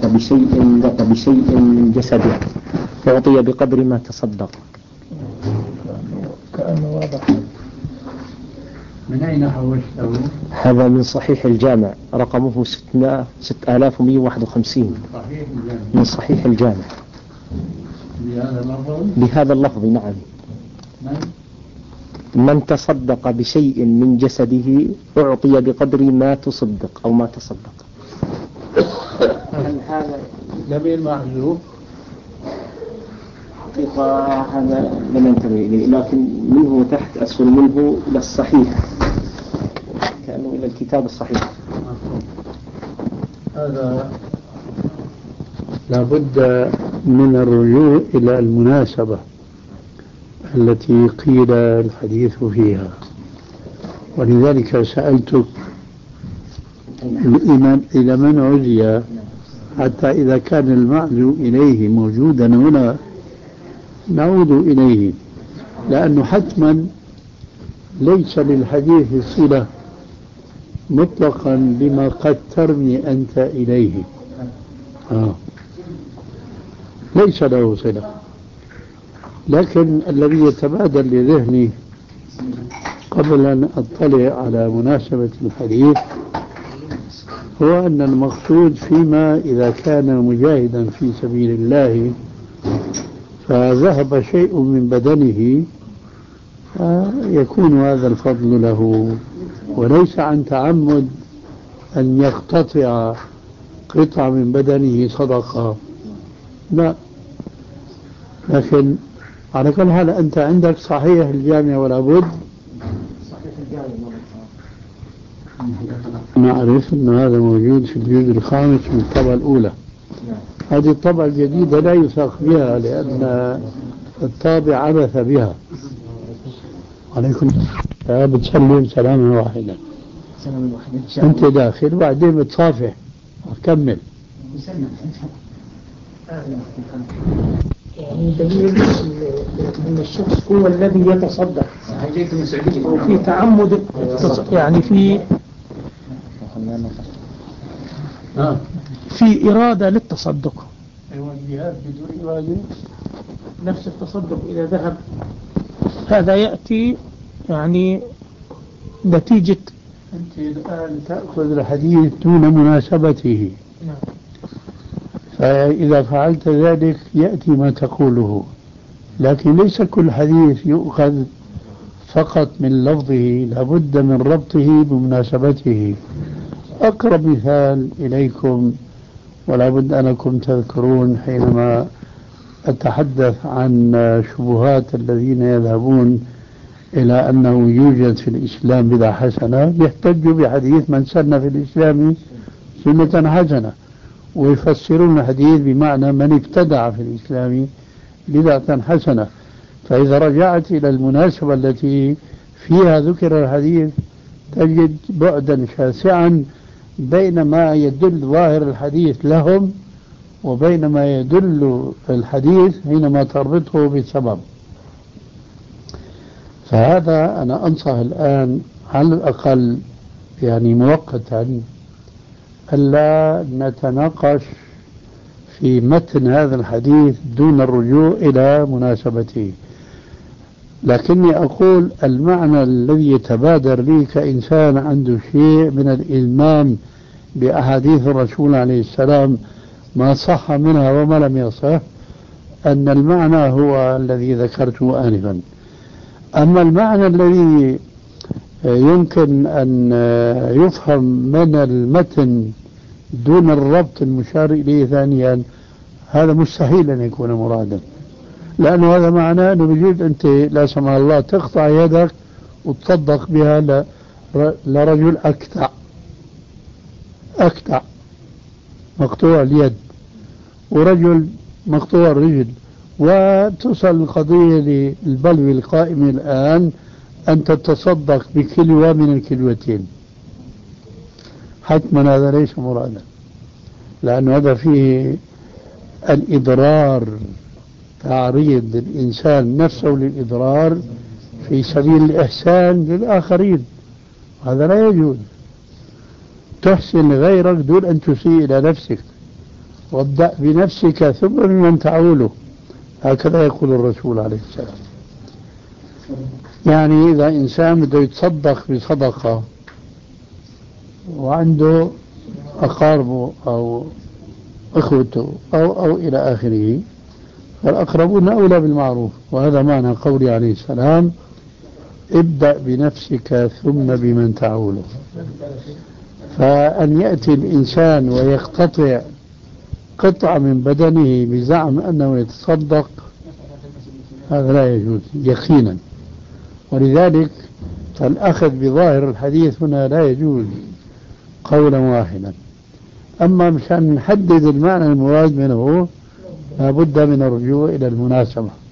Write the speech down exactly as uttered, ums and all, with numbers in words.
تصدق بشيء بشيء من جسده أعطي بقدر ما تصدق. كأنه واضح. من أين حوشته؟ هذا من صحيح الجامع رقمه ستة آلاف ومئة وواحد وخمسين. صحيح الجامع. من صحيح الجامع بهذا اللفظ؟ بهذا اللفظ نعم. من؟ من تصدق بشيء من جسده أعطي بقدر ما تصدق أو ما تصدق. هل هذا لم محذوف؟ حقيقة هذا لم ينتبه إليه، لكن منه تحت أسفل منه إلى الصحيح كأنه إلى الكتاب الصحيح. هذا لابد من الرجوع إلى المناسبة التي قيل الحديث فيها، ولذلك سألتك الإمام إلى من عزي حتى إذا كان المعزو إليه موجودا هنا نعود إليه، لأنه حتما ليس للحديث صلة مطلقا بما قد ترمي أنت إليه. آه. ليس له صلة، لكن الذي يتبادر لذهني قبل أن أطلع على مناسبة الحديث هو أن المقصود فيما إذا كان مجاهدا في سبيل الله فذهب شيء من بدنه يكون هذا الفضل له، وليس عن تعمد أن يقتطع قطعة من بدنه صدقة، لا. لكن على كل حال أنت عندك صحيح الجامع ولا بد. صحيح الجامع نعرف أن هذا موجود في الجزء الخامس من الطبعة الأولى. هذه الطبعة الجديدة لا يساق بها لأن الطابع عبث بها. عليكم السلام. بتسلم سلاما واحدا. سلاما واحدا إن شاء الله. أنت داخل وبعدين بتصافح كمل. يعني دليل أن الشخص هو الذي يتصدق وفي تعمد يعني في في إرادة للتصدق. أيوة الجهاد بدون إرادة نفس التصدق إذا ذهب هذا يأتي يعني نتيجة. أنت الآن تأخذ الحديث دون مناسبته. نعم. فإذا فعلت ذلك يأتي ما تقوله، لكن ليس كل حديث يؤخذ فقط من لفظه، لابد من ربطه بمناسبته. أقرب مثال إليكم ولا بد أنكم تذكرون حينما أتحدث عن شبهات الذين يذهبون إلى أنه يوجد في الإسلام بدعة حسنة، يحتجوا بحديث من سن في الإسلام سنة حسنة، ويفسرون الحديث بمعنى من ابتدع في الإسلام بدعة حسنة. فإذا رجعت إلى المناسبة التي فيها ذكر الحديث تجد بعدا شاسعا بين ما يدل ظاهر الحديث لهم وبين ما يدل الحديث حينما تربطه بسبب. فهذا أنا أنصح الآن على الأقل يعني مؤقتا ألا نتناقش في متن هذا الحديث دون الرجوع إلى مناسبته، لكني أقول المعنى الذي يتبادر لي كإنسان عنده شيء من الإلمام بأحاديث الرسول عليه السلام ما صح منها وما لم يصح، أن المعنى هو الذي ذكرته آنفا. أما المعنى الذي يمكن أن يفهم من المتن دون الربط المشار إليه ثانيا هذا مستحيل أن يكون مرادا، لأنه هذا معناه أنه بجوز أنت لا سمح الله تقطع يدك وتصدق بها لرجل أكتع أكتع مقطوع اليد ورجل مقطوع الرجل، وتصل القضية للبلوى القائم الآن أن تتصدق بكلوة من الكلوتين. حتما هذا ليس مرادا، لأن هذا فيه الإضرار، تعريض الإنسان نفسه للإضرار في سبيل الإحسان للآخرين، هذا لا يجوز. تحسن غيرك دون أن تسيء إلى نفسك، وابدأ بنفسك ثم بمن تعوله، هكذا يقول الرسول عليه السلام. يعني إذا إنسان بده يتصدق بصدقة وعنده أقاربه أو إخوته أو أو إلى آخره، فالأقربون أولى بالمعروف، وهذا معنى قوله عليه السلام: ابدأ بنفسك ثم بمن تعوله. فأن يأتي الإنسان ويقتطع قطعة من بدنه بزعم أنه يتصدق، هذا لا يجوز يقينا. ولذلك فالأخذ بظاهر الحديث هنا لا يجوز قولا واحدا. أما مشان نحدد المعنى المراد منه لابد من الرجوع إلى المناسبة.